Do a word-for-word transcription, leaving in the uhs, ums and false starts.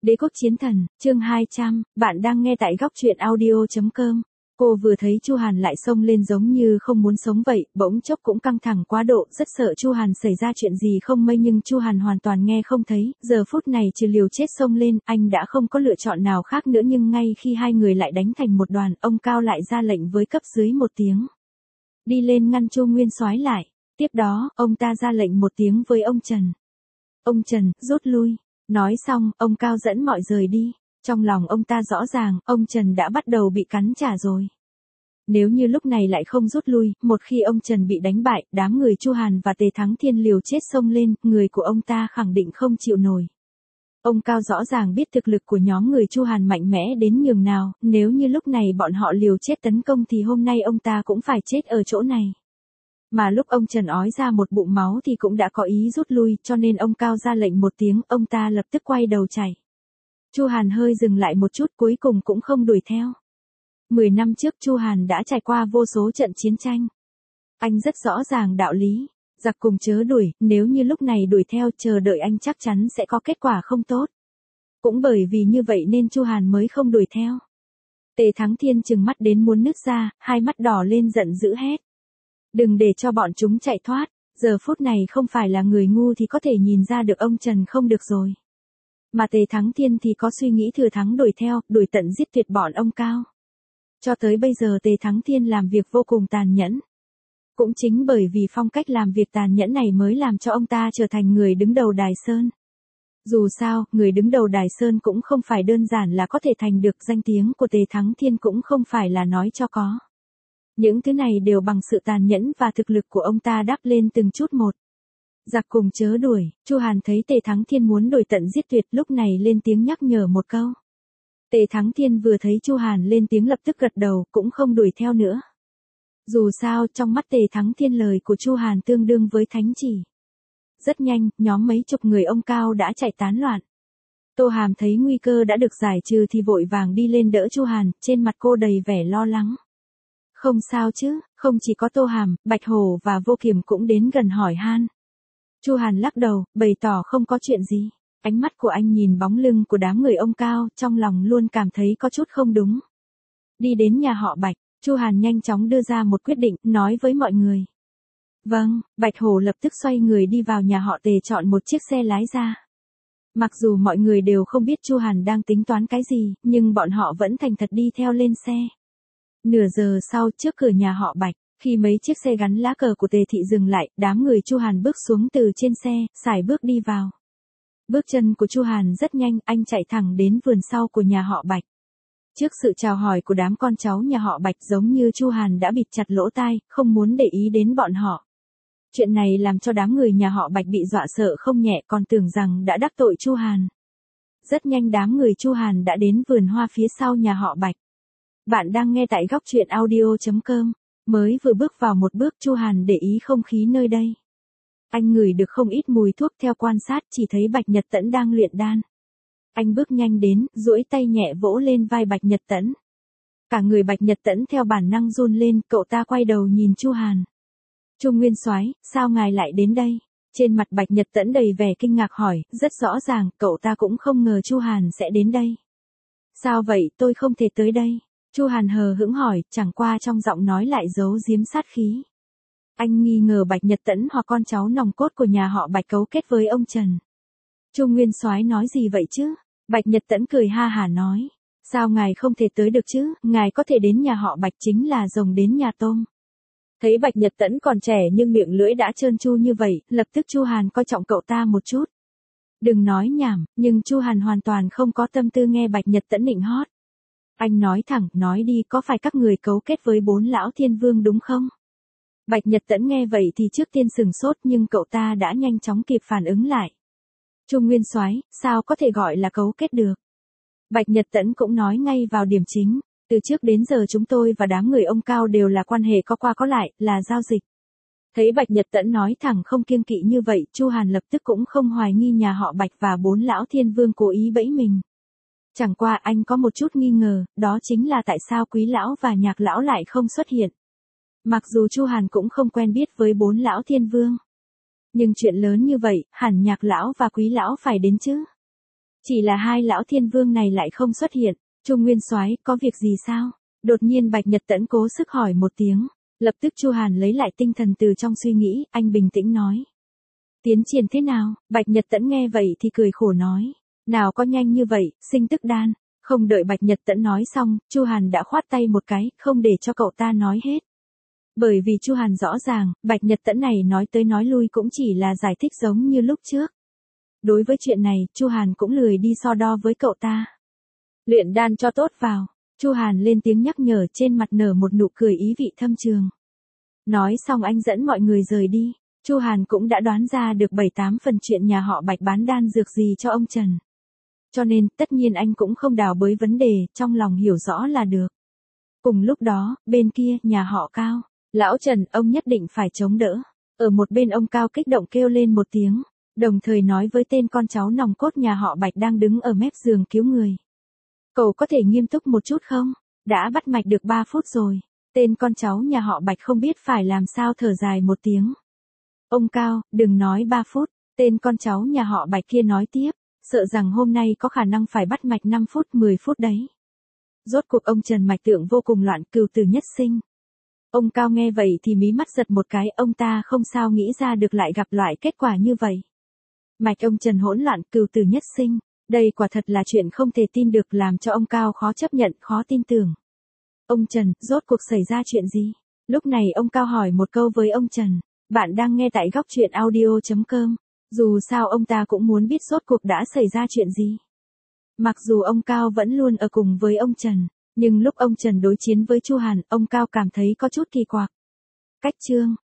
Đế quốc chiến thần, chương hai trăm, bạn đang nghe tại góc truyện audio chấm com. Cô vừa thấy Chu Hàn lại xông lên giống như không muốn sống vậy, bỗng chốc cũng căng thẳng quá độ, rất sợ Chu Hàn xảy ra chuyện gì không may nhưng Chu Hàn hoàn toàn nghe không thấy, giờ phút này trừ liều chết xông lên, anh đã không có lựa chọn nào khác nữa nhưng ngay khi hai người lại đánh thành một đoàn, ông Cao lại ra lệnh với cấp dưới một tiếng. Đi lên ngăn Chu Nguyên Soái lại, tiếp đó, ông ta ra lệnh một tiếng với ông Trần. Ông Trần, rút lui. Nói xong, ông Cao dẫn mọi rời đi. Trong lòng ông ta rõ ràng, ông Trần đã bắt đầu bị cắn trả rồi. Nếu như lúc này lại không rút lui, một khi ông Trần bị đánh bại, đám người Chu Hàn và Tề Thắng Thiên liều chết xông lên, người của ông ta khẳng định không chịu nổi. Ông Cao rõ ràng biết thực lực của nhóm người Chu Hàn mạnh mẽ đến nhường nào, nếu như lúc này bọn họ liều chết tấn công thì hôm nay ông ta cũng phải chết ở chỗ này. Mà lúc ông Trần ói ra một bụng máu thì cũng đã có ý rút lui, cho nên ông Cao ra lệnh một tiếng, ông ta lập tức quay đầu chạy. Chu Hàn hơi dừng lại một chút cuối cùng cũng không đuổi theo. Mười năm trước Chu Hàn đã trải qua vô số trận chiến tranh. Anh rất rõ ràng đạo lý, giặc cùng chớ đuổi, nếu như lúc này đuổi theo chờ đợi anh chắc chắn sẽ có kết quả không tốt. Cũng bởi vì như vậy nên Chu Hàn mới không đuổi theo. Tề Thắng Thiên trừng mắt đến muốn nứt ra, hai mắt đỏ lên giận dữ hét. Đừng để cho bọn chúng chạy thoát, giờ phút này không phải là người ngu thì có thể nhìn ra được ông Trần không được rồi. Mà Tề Thắng Thiên thì có suy nghĩ thừa thắng đuổi theo, đuổi tận giết tuyệt bọn ông Cao. Cho tới bây giờ Tề Thắng Thiên làm việc vô cùng tàn nhẫn. Cũng chính bởi vì phong cách làm việc tàn nhẫn này mới làm cho ông ta trở thành người đứng đầu Đài Sơn. Dù sao, người đứng đầu Đài Sơn cũng không phải đơn giản là có thể thành được, danh tiếng của Tề Thắng Thiên cũng không phải là nói cho có. Những thứ này đều bằng sự tàn nhẫn và thực lực của ông ta đắp lên từng chút một. Giặc cùng chớ đuổi, Chu Hàn thấy Tề Thắng Thiên muốn đuổi tận giết tuyệt lúc này lên tiếng nhắc nhở một câu. Tề Thắng Thiên vừa thấy Chu Hàn lên tiếng lập tức gật đầu, cũng không đuổi theo nữa. Dù sao, trong mắt Tề Thắng Thiên lời của Chu Hàn tương đương với thánh chỉ. Rất nhanh, nhóm mấy chục người ông Cao đã chạy tán loạn. Tô Hàm thấy nguy cơ đã được giải trừ thì vội vàng đi lên đỡ Chu Hàn, trên mặt cô đầy vẻ lo lắng. Không sao chứ, không chỉ có Tô Hàm, Bạch Hổ và Vô Kiềm cũng đến gần hỏi han. Chu Hàn lắc đầu, bày tỏ không có chuyện gì. Ánh mắt của anh nhìn bóng lưng của đám người ông Cao, trong lòng luôn cảm thấy có chút không đúng. Đi đến nhà họ Bạch, Chu Hàn nhanh chóng đưa ra một quyết định, nói với mọi người. Vâng, Bạch Hổ lập tức xoay người đi vào nhà họ Tề chọn một chiếc xe lái ra. Mặc dù mọi người đều không biết Chu Hàn đang tính toán cái gì, nhưng bọn họ vẫn thành thật đi theo lên xe. Nửa giờ sau, trước cửa nhà họ Bạch, khi mấy chiếc xe gắn lá cờ của Tề thị dừng lại, đám người Chu Hàn bước xuống từ trên xe, sải bước đi vào. Bước chân của Chu Hàn rất nhanh, anh chạy thẳng đến vườn sau của nhà họ Bạch. Trước sự chào hỏi của đám con cháu nhà họ Bạch giống như Chu Hàn đã bịt chặt lỗ tai, không muốn để ý đến bọn họ. Chuyện này làm cho đám người nhà họ Bạch bị dọa sợ không nhẹ, còn tưởng rằng đã đắc tội Chu Hàn. Rất nhanh đám người Chu Hàn đã đến vườn hoa phía sau nhà họ Bạch. Bạn đang nghe tại góc truyện audio chấm com. Mới vừa bước vào một bước Chu Hàn để ý không khí nơi đây. Anh ngửi được không ít mùi thuốc, theo quan sát chỉ thấy Bạch Nhật Tẫn đang luyện đan. Anh bước nhanh đến, duỗi tay nhẹ vỗ lên vai Bạch Nhật Tẫn. Cả người Bạch Nhật Tẫn theo bản năng run lên, cậu ta quay đầu nhìn Chu Hàn. Chu Nguyên Soái, sao ngài lại đến đây? Trên mặt Bạch Nhật Tẫn đầy vẻ kinh ngạc hỏi, rất rõ ràng, cậu ta cũng không ngờ Chu Hàn sẽ đến đây. Sao vậy, tôi không thể tới đây. Chu Hàn hờ hững hỏi, chẳng qua trong giọng nói lại giấu giếm sát khí. Anh nghi ngờ Bạch Nhật Tẫn hoặc con cháu nòng cốt của nhà họ Bạch cấu kết với ông Trần. Chu Nguyên Soái nói gì vậy chứ? Bạch Nhật Tẫn cười ha hả nói. Sao ngài không thể tới được chứ, ngài có thể đến nhà họ Bạch chính là rồng đến nhà tôm. Thấy Bạch Nhật Tẫn còn trẻ nhưng miệng lưỡi đã trơn tru như vậy, lập tức Chu Hàn coi trọng cậu ta một chút. Đừng nói nhảm, nhưng Chu Hàn hoàn toàn không có tâm tư nghe Bạch Nhật Tẫn nịnh hót. Anh nói thẳng, nói đi, có phải các người cấu kết với bốn lão thiên vương đúng không? Bạch Nhật Tẫn nghe vậy thì trước tiên sừng sốt nhưng cậu ta đã nhanh chóng kịp phản ứng lại. Chu Nguyên Soái, sao có thể gọi là cấu kết được? Bạch Nhật Tẫn cũng nói ngay vào điểm chính, từ trước đến giờ chúng tôi và đám người ông Cao đều là quan hệ có qua có lại, là giao dịch. Thấy Bạch Nhật Tẫn nói thẳng không kiêng kỵ như vậy, Chu Hàn lập tức cũng không hoài nghi nhà họ Bạch và bốn lão thiên vương cố ý bẫy mình. Chẳng qua anh có một chút nghi ngờ, đó chính là tại sao Quý lão và Nhạc lão lại không xuất hiện. Mặc dù Chu Hàn cũng không quen biết với bốn lão thiên vương. Nhưng chuyện lớn như vậy, hẳn Nhạc lão và Quý lão phải đến chứ. Chỉ là hai lão thiên vương này lại không xuất hiện. Chu Nguyên Soái, có việc gì sao? Đột nhiên Bạch Nhật Tẫn cố sức hỏi một tiếng. Lập tức Chu Hàn lấy lại tinh thần từ trong suy nghĩ, anh bình tĩnh nói. Tiến triển thế nào? Bạch Nhật Tẫn nghe vậy thì cười khổ nói. Nào có nhanh như vậy, sinh tức đan. Không đợi Bạch Nhật Tẫn nói xong, Chu Hàn đã khoát tay một cái, không để cho cậu ta nói hết. Bởi vì Chu Hàn rõ ràng, Bạch Nhật Tẫn này nói tới nói lui cũng chỉ là giải thích giống như lúc trước. Đối với chuyện này, Chu Hàn cũng lười đi so đo với cậu ta. Luyện đan cho tốt vào. Chu Hàn lên tiếng nhắc nhở, trên mặt nở một nụ cười ý vị thâm trường. Nói xong anh dẫn mọi người rời đi. Chu Hàn cũng đã đoán ra được bảy tám phần chuyện nhà họ Bạch bán đan dược gì cho ông Trần. Cho nên, tất nhiên anh cũng không đào bới vấn đề, trong lòng hiểu rõ là được. Cùng lúc đó, bên kia, nhà họ Cao. Lão Trần, ông nhất định phải chống đỡ. Ở một bên ông Cao kích động kêu lên một tiếng, đồng thời nói với tên con cháu nòng cốt nhà họ Bạch đang đứng ở mép giường cứu người. Cậu có thể nghiêm túc một chút không? Đã bắt mạch được ba phút rồi. Tên con cháu nhà họ Bạch không biết phải làm sao thở dài một tiếng. Ông Cao, đừng nói ba phút. Tên con cháu nhà họ Bạch kia nói tiếp, sợ rằng hôm nay có khả năng phải bắt mạch năm phút mười phút đấy. Rốt cuộc ông Trần mạch tượng vô cùng loạn, cửu tử nhất sinh. Ông Cao nghe vậy thì mí mắt giật một cái, ông ta không sao nghĩ ra được lại gặp loại kết quả như vậy. Mạch ông Trần hỗn loạn, cửu tử nhất sinh. Đây quả thật là chuyện không thể tin được, làm cho ông Cao khó chấp nhận, khó tin tưởng. Ông Trần, rốt cuộc xảy ra chuyện gì? Lúc này ông Cao hỏi một câu với ông Trần. Bạn đang nghe tại góc truyện audio chấm com. Dù sao ông ta cũng muốn biết rốt cuộc đã xảy ra chuyện gì. Mặc dù ông Cao vẫn luôn ở cùng với ông Trần, nhưng lúc ông Trần đối chiến với Chu Hàn, ông Cao cảm thấy có chút kỳ quặc. Cách chương